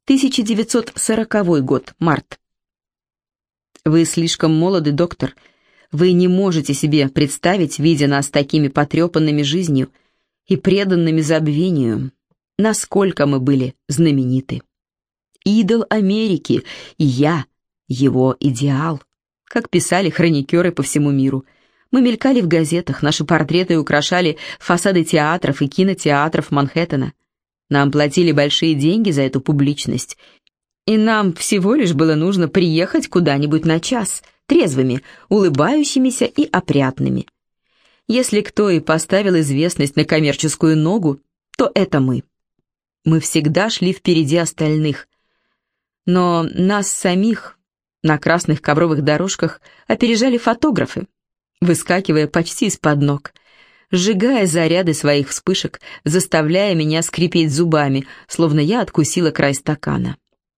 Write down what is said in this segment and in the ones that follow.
1940 год, март. Вы слишком молоды, доктор. Вы не можете себе представить, видя нас такими потрепанными жизнью и преданными забвению, насколько мы были знамениты. Идол Америки, и я — его идеал, как писали хроникеры по всему миру. Мы мелькали в газетах, наши портреты украшали фасады театров и кинотеатров Манхэттена. Нам платили большие деньги за эту публичность, и нам всего лишь было нужно приехать куда-нибудь на час, трезвыми, улыбающимися и опрятными. Если кто и поставил известность на коммерческую ногу, то это мы. Мы всегда шли впереди остальных, но нас самих на красных ковровых дорожках опережали фотографы, выскакивая почти из-под ног, сжигая заряды своих вспышек, заставляя меня скрипеть зубами, словно я откусила край стакана.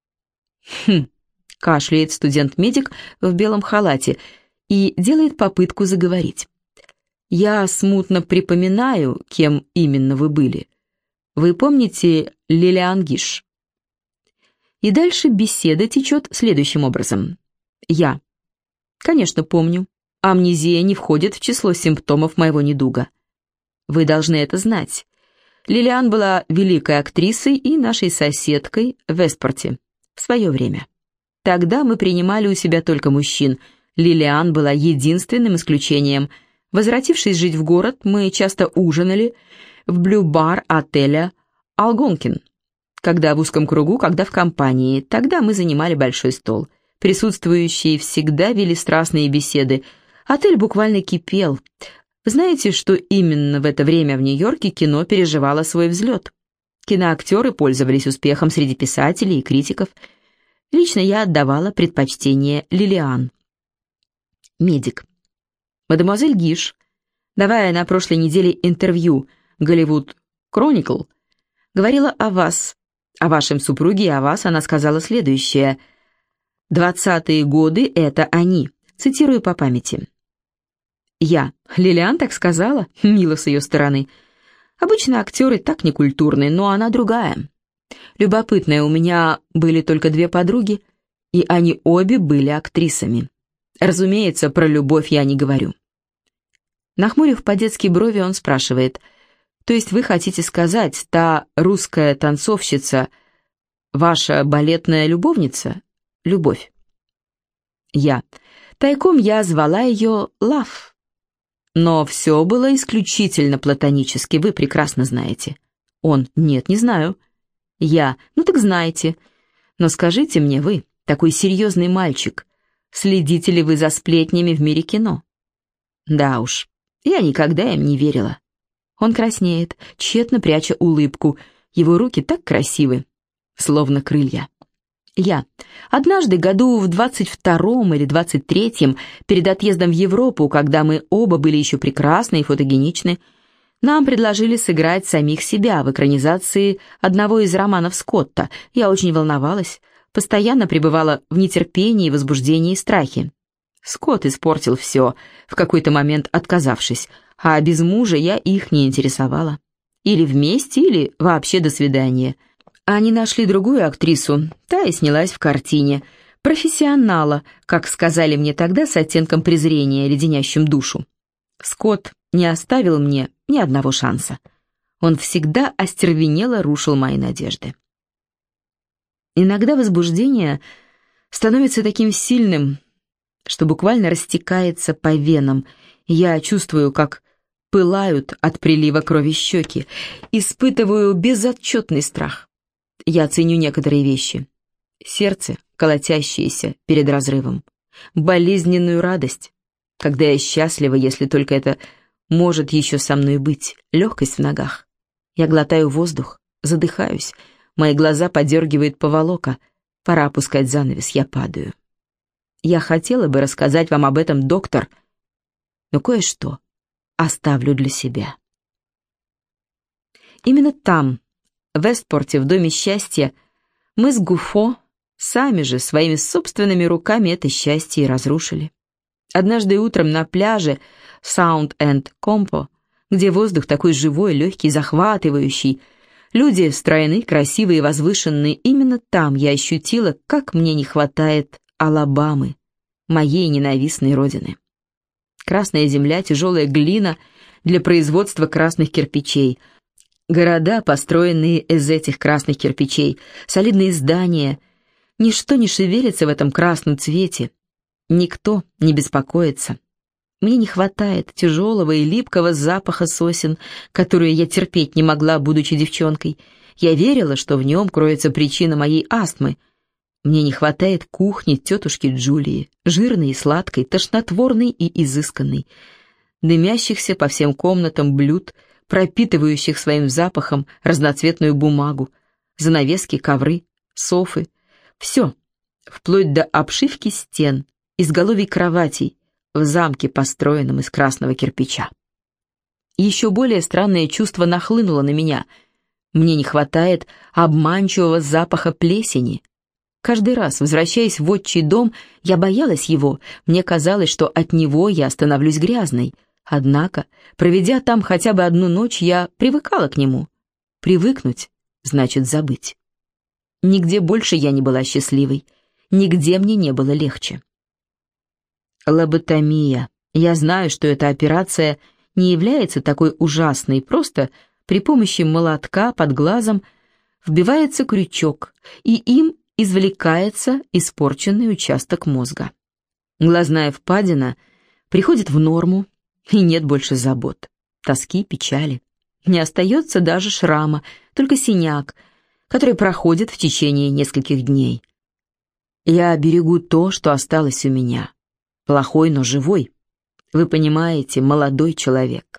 Кашляет студент-медик в белом халате и делает попытку заговорить. Я смутно припоминаю, кем именно вы были. Вы помните Лилиан Гиш? И дальше беседа течет следующим образом. Я. Конечно, помню. Амнезия не входит в число симптомов моего недуга. Вы должны это знать. Лилиан была великой актрисой и нашей соседкой в Вестпорте в свое время. Тогда мы принимали у себя только мужчин. Лилиан была единственным исключением. Возвратившись жить в город, мы часто ужинали в блю-бар отеля «Алгонкин». Когда в узком кругу, когда в компании. Тогда мы занимали большой стол. Присутствующие всегда вели страстные беседы. Отель буквально кипел. Вы знаете, что именно в это время в Нью-Йорке кино переживало свой взлет? Киноактеры пользовались успехом среди писателей и критиков. Лично я отдавала предпочтение Лилиан. Медик. Мадемуазель Гиш, давая на прошлой неделе интервью «Голливуд Кроникл», говорила о вас, о вашем супруге и о вас. Она сказала следующее: «20-е годы — это они», цитирую по памяти. Я. Лилиан так сказала? Мило с ее стороны. Обычно актеры так некультурны, но она другая. Любопытное, у меня были только две подруги, и они обе были актрисами. Разумеется, про любовь я не говорю. Нахмурив по-детски брови, он спрашивает: «То есть вы хотите сказать, та русская танцовщица ваша балетная любовница?» Любовь. Я. Тайком я звала ее Лав. Но все было исключительно платонически, вы прекрасно знаете. Он. Нет, не знаю. Я. Ну так знаете. Но скажите мне вы, такой серьезный мальчик, следите ли вы за сплетнями в мире кино? Да уж, я никогда им не верила. Он краснеет, тщетно пряча улыбку. Его руки так красивы, словно крылья. Я. Однажды, году в 22-м или 23-м, перед отъездом в Европу, когда мы оба были еще прекрасны и фотогеничны, нам предложили сыграть самих себя в экранизации одного из романов Скотта. Я очень волновалась, постоянно пребывала в нетерпении, возбуждении и страхе. Скотт испортил все, в какой-то момент отказавшись, а без мужа я их не интересовала. Или вместе, или вообще до свидания. Они нашли другую актрису, та и снялась в картине. Профессионала, как сказали мне тогда с оттенком презрения, леденящим душу. Скотт не оставил мне ни одного шанса. Он всегда остервенело рушил мои надежды. Иногда возбуждение становится таким сильным, что буквально растекается по венам. Я чувствую, как пылают от прилива крови щеки, испытываю безотчетный страх. Я ценю некоторые вещи. Сердце, колотящееся перед разрывом. Болезненную радость, когда я счастлива, если только это может еще со мной быть. Легкость в ногах. Я глотаю воздух, задыхаюсь. Мои глаза подергивает поволока. Пора опускать занавес, я падаю. Я хотела бы рассказать вам об этом, доктор, но кое-что оставлю для себя. Именно там, в Вестпорте, в Доме счастья, мы с Гуфо сами же своими собственными руками это счастье и разрушили. Однажды утром на пляже Саунд-энд-Компо, где воздух такой живой, легкий, захватывающий, Люди стройны, красивые, возвышенные. Именно там я ощутила, как мне не хватает Алабамы, моей ненавистной родины. Красная земля, тяжелая глина для производства красных кирпичей. Города, построенные из этих красных кирпичей, солидные здания. Ничто не шевелится в этом красном цвете. Никто не беспокоится. Мне не хватает тяжелого и липкого запаха сосен, которые я терпеть не могла, будучи девчонкой. Я верила, что в нем кроется причина моей астмы. Мне не хватает кухни тетушки Джулии, жирной и сладкой, тошнотворной и изысканной, дымящихся по всем комнатам блюд, пропитывающих своим запахом разноцветную бумагу, занавески, ковры, софы. Все, вплоть до обшивки стен, изголовий кроватей, в замке, построенном из красного кирпича. Еще более странное чувство нахлынуло на меня. Мне не хватает обманчивого запаха плесени. Каждый раз, возвращаясь в отчий дом, я боялась его, мне казалось, что от него я становлюсь грязной. Однако, проведя там хотя бы одну ночь, я привыкала к нему. Привыкнуть значит забыть. Нигде больше я не была счастливой, нигде мне не было легче. Лоботомия. Я знаю, что эта операция не является такой ужасной, просто при помощи молотка под глазом вбивается крючок, и им извлекается испорченный участок мозга. Глазная впадина приходит в норму, и нет больше забот, тоски, печали. Не остается даже шрама, только синяк, который проходит в течение нескольких дней. Я берегу то, что осталось у меня. Плохой, но живой. Вы понимаете, молодой человек.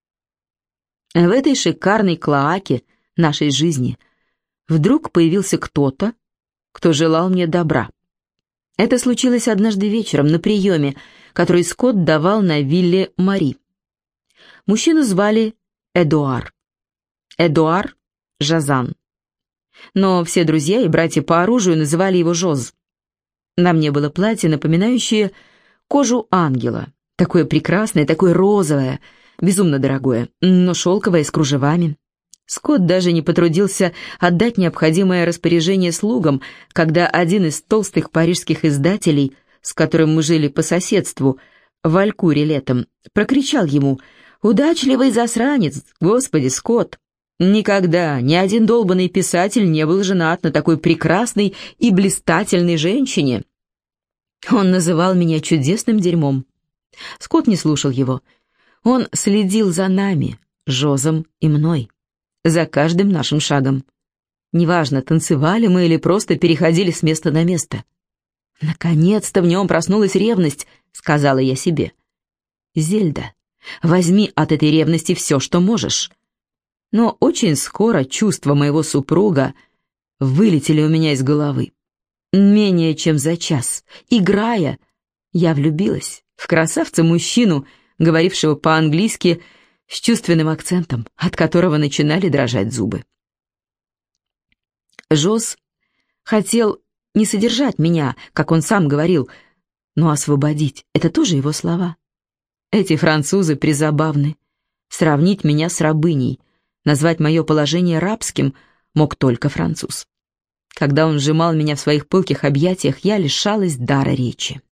В этой шикарной клоаке нашей жизни вдруг появился кто-то, кто желал мне добра. Это случилось однажды вечером на приеме, который Скотт давал на вилле Мари. Мужчину звали Эдуар. Эдуар Жазан. Но все друзья и братья по оружию называли его Жоз. На мне было платье, напоминающее кожу ангела. Такое прекрасное, такое розовое, безумно дорогое, но шелковое, с кружевами. Скотт даже не потрудился отдать необходимое распоряжение слугам, когда один из толстых парижских издателей, с которым мы жили по соседству, в Алькуре летом, прокричал ему: «Удачливый засранец, господи, Скотт! Никогда ни один долбанный писатель не был женат на такой прекрасной и блистательной женщине». Он называл меня чудесным дерьмом. Скотт не слушал его. Он следил за нами, Жозом и мной, за каждым нашим шагом. Неважно, танцевали мы или просто переходили с места на место. «Наконец-то в нем проснулась ревность», — сказала я себе. «Зельда, возьми от этой ревности все, что можешь». Но очень скоро чувства моего супруга вылетели у меня из головы. Менее чем за час, играя, я влюбилась в красавца-мужчину, говорившего по-английски с чувственным акцентом, от которого начинали дрожать зубы. Жоз хотел не содержать меня, как он сам говорил, но освободить — это тоже его слова. Эти французы призабавны. Сравнить меня с рабыней, назвать мое положение рабским мог только француз. Когда он сжимал меня в своих пылких объятиях, я лишалась дара речи.